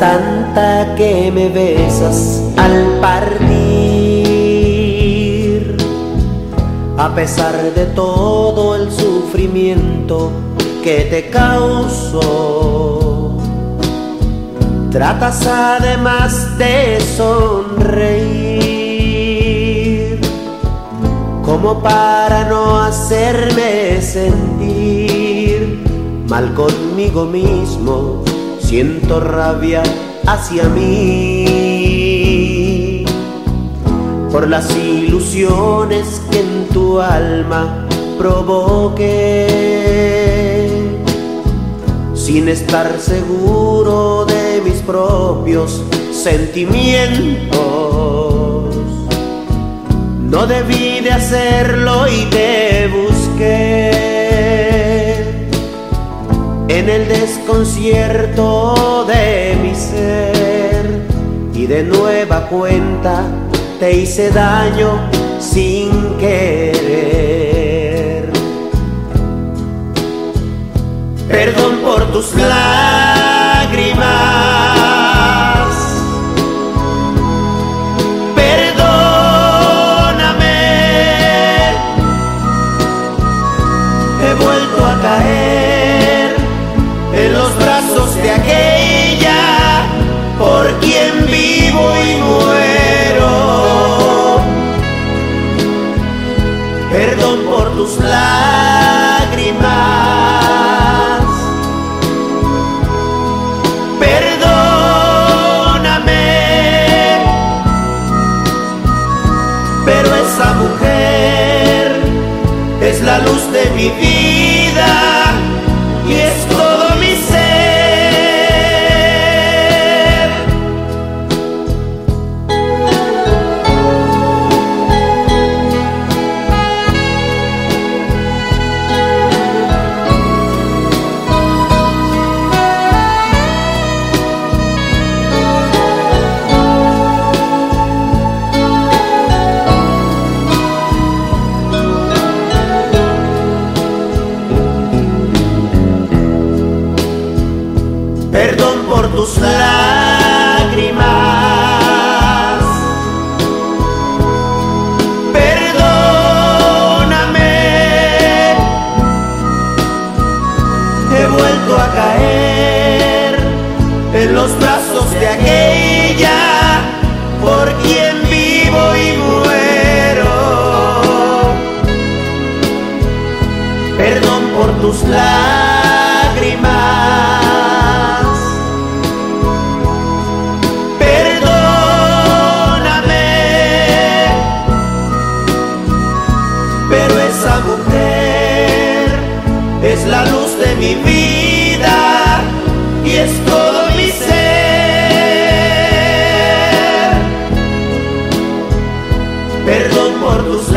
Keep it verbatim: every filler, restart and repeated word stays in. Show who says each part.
Speaker 1: tanta que me besas al partir, a pesar de todo el sufrimiento que te causo. Tratas además de sonreír, como para no hacerme sentir mal conmigo mismo. Siento rabia hacia mí por las ilusiones que en tu alma provoqué, sin estar seguro de mis propios sentimientos. No debí de hacerlo y te busqué en el desconcierto de mi ser, y de nueva cuenta te hice daño sin querer. Perdón por tus lágrimas, perdóname, he vuelto a caer en los brazos de aquella por quien vivo y muero. Perdón por tus lágrimas, perdóname, pero esa mujer es la luz de mi vida y es todo mi ser. Perdón por tus lágrimas, perdóname, he vuelto a caer en los brazos de aquella por quien vivo y muero. Perdón por tus lágrimas, es la luz de mi vida y es todo mi ser. Perdón por tus